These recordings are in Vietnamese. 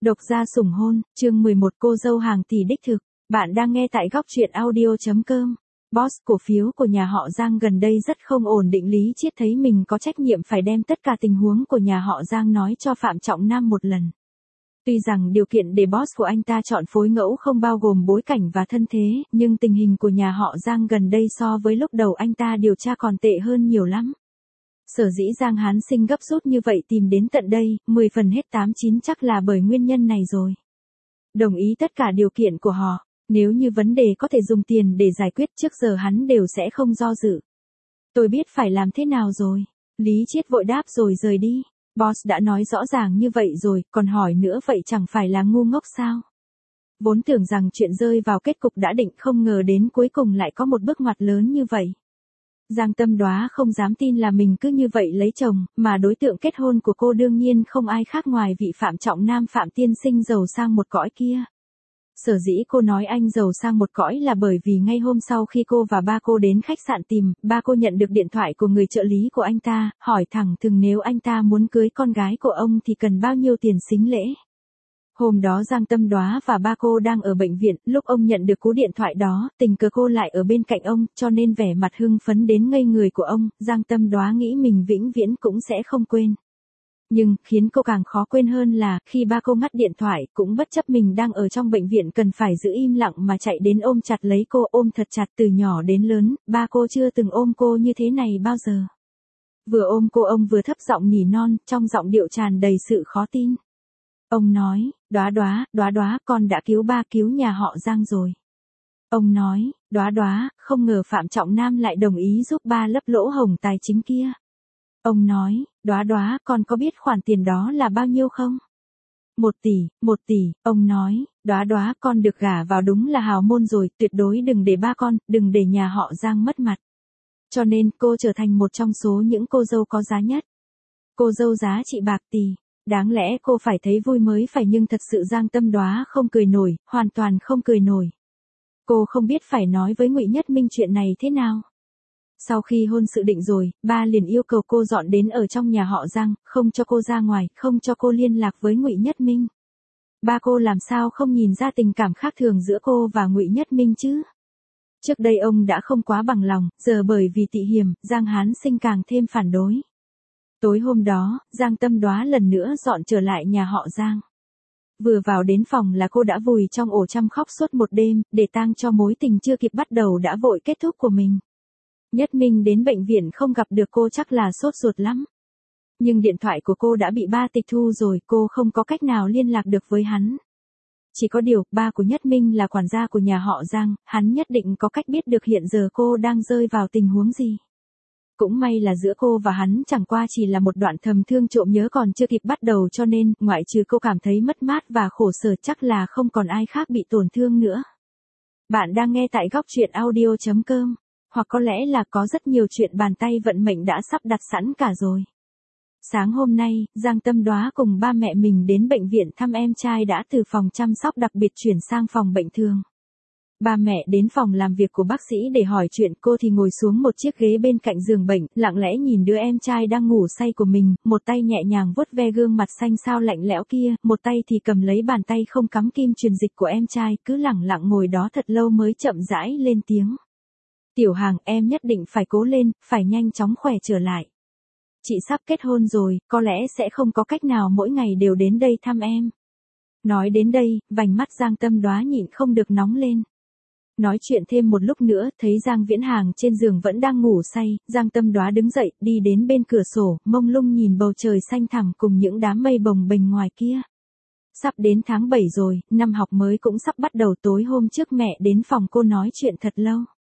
Độc gia sủng hôn, chương 11 cô dâu hàng tỷ đích thực. Bạn đang nghe tại góc truyện audio.com. Boss, cổ phiếu của nhà họ Giang gần đây rất không ổn định. Lý Chiết thấy mình có trách nhiệm phải đem tất cả tình huống của nhà họ Giang nói cho Phạm Trọng Nam một lần. Tuy rằng điều kiện để boss của anh ta chọn phối ngẫu không bao gồm bối cảnh và thân thế, nhưng tình hình của nhà họ Giang gần đây so với lúc đầu anh ta điều tra còn tệ hơn nhiều lắm. Sở dĩ Giang Hán Sinh gấp rút như vậy tìm đến tận đây, 10 phần hết 8-9 chắc là bởi nguyên nhân này rồi. Đồng ý tất cả điều kiện của họ, nếu như vấn đề có thể dùng tiền để giải quyết trước giờ hắn đều sẽ không do dự. Tôi biết phải làm thế nào rồi. Lý Chiết vội đáp rồi rời đi. Boss đã nói rõ ràng như vậy rồi, còn hỏi nữa vậy chẳng phải là ngu ngốc sao? Vốn tưởng rằng chuyện rơi vào kết cục đã định, không ngờ đến cuối cùng lại có một bước ngoặt lớn như vậy. Giang Tâm Đoá không dám tin là mình cứ như vậy lấy chồng, mà đối tượng kết hôn của cô đương nhiên không ai khác ngoài vị Phạm Trọng Nam Phạm tiên sinh giàu sang một cõi kia. Sở dĩ cô nói anh giàu sang một cõi là bởi vì ngay hôm sau khi cô và ba cô đến khách sạn tìm, ba cô nhận được điện thoại của người trợ lý của anh ta, hỏi thẳng thừng nếu anh ta muốn cưới con gái của ông thì cần bao nhiêu tiền sính lễ. Hôm đó Giang Tâm Đoá và ba cô đang ở bệnh viện, lúc ông nhận được cú điện thoại đó, tình cờ cô lại ở bên cạnh ông, cho nên vẻ mặt hưng phấn đến ngây người của ông, Giang Tâm Đoá nghĩ mình vĩnh viễn cũng sẽ không quên. Nhưng, khiến cô càng khó quên hơn là, khi ba cô ngắt điện thoại, cũng bất chấp mình đang ở trong bệnh viện cần phải giữ im lặng mà chạy đến ôm chặt lấy cô, ôm thật chặt từ nhỏ đến lớn, ba cô chưa từng ôm cô như thế này bao giờ. Vừa ôm cô ông vừa thấp giọng nỉ non, trong giọng điệu tràn đầy sự khó tin. Ông nói, Đoá Đoá, Đoá Đoá, con đã cứu ba cứu nhà họ Giang rồi. Ông nói, Đoá Đoá, không ngờ Phạm Trọng Nam lại đồng ý giúp ba lấp lỗ hổng tài chính kia. Ông nói, Đoá Đoá, con có biết khoản tiền đó là bao nhiêu không? 1 tỷ, ông nói, Đoá Đoá, con được gả vào đúng là hào môn rồi, tuyệt đối đừng để ba con, đừng để nhà họ Giang mất mặt. Cho nên, cô trở thành một trong số những cô dâu có giá nhất. Cô dâu giá trị bạc tỷ. Đáng lẽ cô phải thấy vui mới phải, nhưng thật sự Giang Tâm Đoá không cười nổi, hoàn toàn không cười nổi. Cô không biết phải nói với Ngụy Nhất Minh chuyện này thế nào. Sau khi hôn sự định rồi, ba liền yêu cầu cô dọn đến ở trong nhà họ Giang, không cho cô ra ngoài, không cho cô liên lạc với Ngụy Nhất Minh. Ba cô làm sao không nhìn ra tình cảm khác thường giữa cô và Ngụy Nhất Minh chứ? Trước đây ông đã không quá bằng lòng, giờ bởi vì tị hiểm, Giang Hán Sinh càng thêm phản đối. Tối hôm đó, Giang Tâm Đoá lần nữa dọn trở lại nhà họ Giang. Vừa vào đến phòng là cô đã vùi trong ổ chăm khóc suốt một đêm, để tang cho mối tình chưa kịp bắt đầu đã vội kết thúc của mình. Nhất Minh đến bệnh viện không gặp được cô chắc là sốt ruột lắm. Nhưng điện thoại của cô đã bị ba tịch thu rồi, cô không có cách nào liên lạc được với hắn. Chỉ có điều, ba của Nhất Minh là quản gia của nhà họ Giang, hắn nhất định có cách biết được hiện giờ cô đang rơi vào tình huống gì. Cũng may là giữa cô và hắn chẳng qua chỉ là một đoạn thầm thương trộm nhớ còn chưa kịp bắt đầu, cho nên, ngoại trừ cô cảm thấy mất mát và khổ sở, chắc là không còn ai khác bị tổn thương nữa. Bạn đang nghe tại góc truyện audio.com, hoặc có lẽ là có rất nhiều chuyện bàn tay vận mệnh đã sắp đặt sẵn cả rồi. Sáng hôm nay, Giang Tâm Đoá cùng ba mẹ mình đến bệnh viện thăm em trai đã từ phòng chăm sóc đặc biệt chuyển sang phòng bệnh thường. Ba mẹ đến phòng làm việc của bác sĩ để hỏi chuyện, cô thì ngồi xuống một chiếc ghế bên cạnh giường bệnh, lặng lẽ nhìn đứa em trai đang ngủ say của mình, một tay nhẹ nhàng vuốt ve gương mặt xanh xao lạnh lẽo kia, một tay thì cầm lấy bàn tay không cắm kim truyền dịch của em trai, cứ lẳng lặng ngồi đó thật lâu mới chậm rãi lên tiếng. Tiểu Hàng, em nhất định phải cố lên, phải nhanh chóng khỏe trở lại. Chị sắp kết hôn rồi, có lẽ sẽ không có cách nào mỗi ngày đều đến đây thăm em. Nói đến đây, vành mắt Giang Tâm Đoá nhịn không được nóng lên. Nói chuyện thêm một lúc nữa, thấy Giang Viễn Hàng trên giường vẫn đang ngủ say, Giang Tâm Đoá đứng dậy, đi đến bên cửa sổ, mông lung nhìn bầu trời xanh thẳm cùng những đám mây bồng bềnh ngoài kia. Sắp đến tháng 7 rồi, năm học mới cũng sắp bắt đầu. Tối hôm trước mẹ đến phòng cô nói chuyện thật lâu.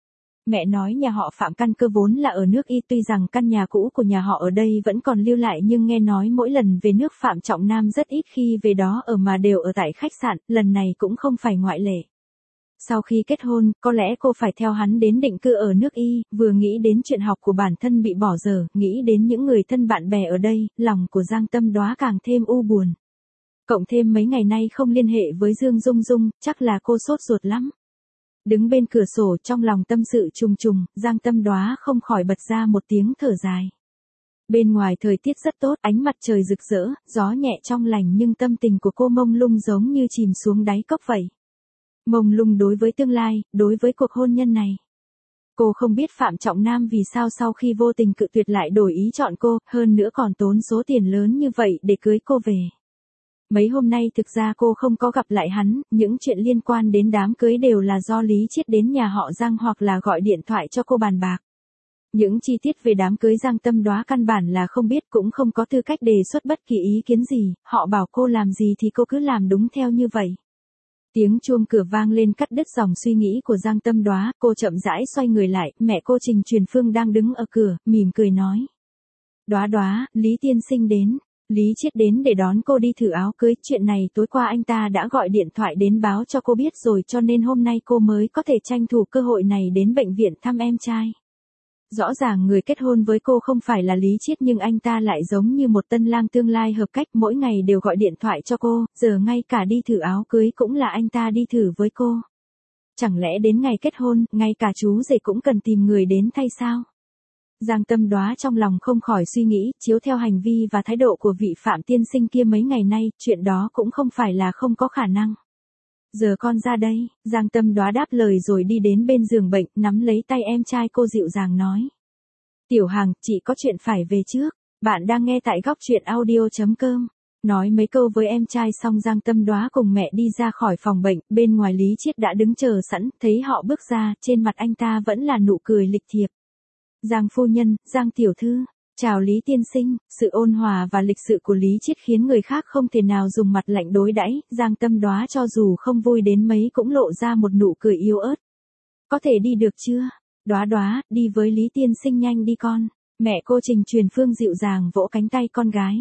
Mẹ nói nhà họ Phạm căn cơ vốn là ở nước Y, tuy rằng căn nhà cũ của nhà họ ở đây vẫn còn lưu lại, nhưng nghe nói mỗi lần về nước Phạm Trọng Nam rất ít khi về đó ở mà đều ở tại khách sạn, lần này cũng không phải ngoại lệ. Sau khi kết hôn, có lẽ cô phải theo hắn đến định cư ở nước Y, vừa nghĩ đến chuyện học của bản thân bị bỏ dở, nghĩ đến những người thân bạn bè ở đây, lòng của Giang Tâm Đoá càng thêm u buồn. Cộng thêm mấy ngày nay không liên hệ với Dương Dung Dung, chắc là cô sốt ruột lắm. Đứng bên cửa sổ trong lòng tâm sự trùng trùng, Giang Tâm Đoá không khỏi bật ra một tiếng thở dài. Bên ngoài thời tiết rất tốt, ánh mặt trời rực rỡ, gió nhẹ trong lành nhưng tâm tình của cô mông lung giống như chìm xuống đáy cốc vậy. Mông lung đối với tương lai, đối với cuộc hôn nhân này. Cô không biết Phạm Trọng Nam vì sao sau khi vô tình cự tuyệt lại đổi ý chọn cô, hơn nữa còn tốn số tiền lớn như vậy để cưới cô về. Mấy hôm nay thực ra cô không có gặp lại hắn, những chuyện liên quan đến đám cưới đều là do Lý Chiết đến nhà họ Giang hoặc là gọi điện thoại cho cô bàn bạc. Những chi tiết về đám cưới Giang Tâm Đoá căn bản là không biết, cũng không có tư cách đề xuất bất kỳ ý kiến gì, họ bảo cô làm gì thì cô cứ làm đúng theo như vậy. Tiếng chuông cửa vang lên cắt đứt dòng suy nghĩ của Giang Tâm Đoá, cô chậm rãi xoay người lại, mẹ cô Trình Truyền Phương đang đứng ở cửa, mỉm cười nói. Đoá Đoá, Lý tiên sinh đến. Lý Chiết đến để đón cô đi thử áo cưới, chuyện này tối qua anh ta đã gọi điện thoại đến báo cho cô biết rồi, cho nên hôm nay cô mới có thể tranh thủ cơ hội này đến bệnh viện thăm em trai. Rõ ràng người kết hôn với cô không phải là Lý Chiết nhưng anh ta lại giống như một tân lang tương lai hợp cách, mỗi ngày đều gọi điện thoại cho cô, giờ ngay cả đi thử áo cưới cũng là anh ta đi thử với cô. Chẳng lẽ đến ngày kết hôn, ngay cả chú rể cũng cần tìm người đến thay sao? Giang Tâm Đoá trong lòng không khỏi suy nghĩ, chiếu theo hành vi và thái độ của vị Phạm tiên sinh kia mấy ngày nay, chuyện đó cũng không phải là không có khả năng. Giờ con ra đây, Giang Tâm Đoá đáp lời rồi đi đến bên giường bệnh, nắm lấy tay em trai cô dịu dàng nói. Tiểu Hằng, chị có chuyện phải về trước, bạn đang nghe tại góc truyện audio.com. Nói mấy câu với em trai xong Giang Tâm Đoá cùng mẹ đi ra khỏi phòng bệnh, bên ngoài Lý Chiết đã đứng chờ sẵn, thấy họ bước ra, trên mặt anh ta vẫn là nụ cười lịch thiệp. Giang phu nhân, Giang tiểu thư, chào Lý tiên sinh, sự ôn hòa và lịch sự của Lý Chiết khiến người khác không thể nào dùng mặt lạnh đối đãi, Giang Tâm Đoá cho dù không vui đến mấy cũng lộ ra một nụ cười yếu ớt. Có thể đi được chưa? Đoá Đoá, đi với Lý tiên sinh nhanh đi con. Mẹ cô Trình Truyền Phương dịu dàng vỗ cánh tay con gái.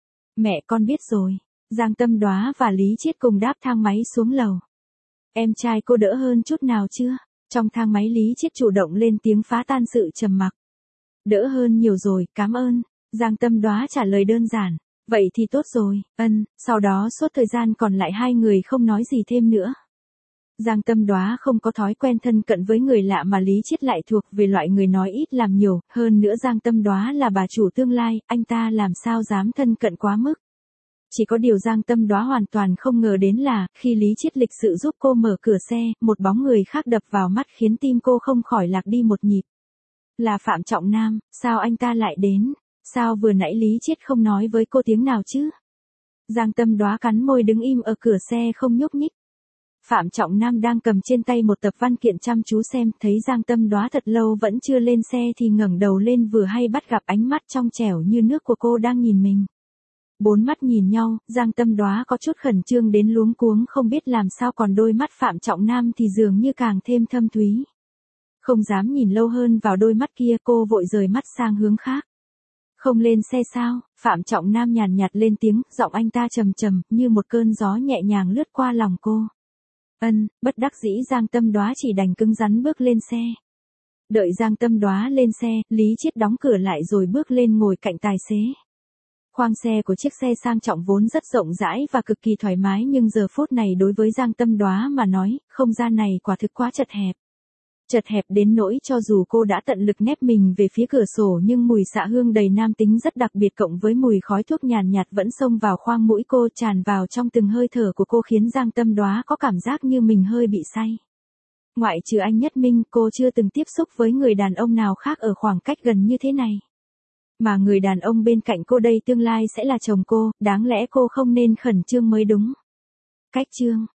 Mẹ con biết rồi. Giang Tâm Đoá và Lý Chiết cùng đáp thang máy xuống lầu. Em trai cô đỡ hơn chút nào chưa? Trong thang máy Lý Chiết chủ động lên tiếng phá tan sự trầm mặc. Đỡ hơn nhiều rồi, cảm ơn. Giang Tâm Đoá trả lời đơn giản. Vậy thì tốt rồi, sau đó suốt thời gian còn lại hai người không nói gì thêm nữa. Giang Tâm Đoá không có thói quen thân cận với người lạ mà Lý Chiết lại thuộc về loại người nói ít làm nhiều, hơn nữa Giang Tâm Đoá là bà chủ tương lai, anh ta làm sao dám thân cận quá mức. Chỉ có điều Giang Tâm Đoá hoàn toàn không ngờ đến là, khi Lý Chiết lịch sự giúp cô mở cửa xe, một bóng người khác đập vào mắt khiến tim cô không khỏi lạc đi một nhịp. Là Phạm Trọng Nam, sao anh ta lại đến? Sao vừa nãy Lý Chiết không nói với cô tiếng nào chứ? Giang Tâm Đoá cắn môi đứng im ở cửa xe không nhúc nhích. Phạm Trọng Nam đang cầm trên tay một tập văn kiện chăm chú xem, thấy Giang Tâm Đoá thật lâu vẫn chưa lên xe thì ngẩng đầu lên vừa hay bắt gặp ánh mắt trong trẻo như nước của cô đang nhìn mình. Bốn mắt nhìn nhau, Giang Tâm Đoá có chút khẩn trương đến luống cuống không biết làm sao, còn đôi mắt Phạm Trọng Nam thì dường như càng thêm thâm thúy. Không dám nhìn lâu hơn vào đôi mắt kia, cô vội rời mắt sang hướng khác. Không lên xe sao? Phạm Trọng Nam nhàn nhạt lên tiếng, giọng anh ta trầm trầm, như một cơn gió nhẹ nhàng lướt qua lòng cô. Bất đắc dĩ Giang Tâm Đoá chỉ đành cứng rắn bước lên xe. Đợi Giang Tâm Đoá lên xe, Lý Chiết đóng cửa lại rồi bước lên ngồi cạnh tài xế. Khoang xe của chiếc xe sang trọng vốn rất rộng rãi và cực kỳ thoải mái, nhưng giờ phút này đối với Giang Tâm Đoá mà nói, không gian này quả thực quá chật hẹp. Chật hẹp đến nỗi cho dù cô đã tận lực nép mình về phía cửa sổ nhưng mùi xạ hương đầy nam tính rất đặc biệt cộng với mùi khói thuốc nhàn nhạt vẫn xông vào khoang mũi cô, tràn vào trong từng hơi thở của cô khiến Giang Tâm Đoá có cảm giác như mình hơi bị say. Ngoại trừ anh Nhất Minh, cô chưa từng tiếp xúc với người đàn ông nào khác ở khoảng cách gần như thế này. Mà người đàn ông bên cạnh cô đây tương lai sẽ là chồng cô, đáng lẽ cô không nên khẩn trương mới đúng. Cách trương,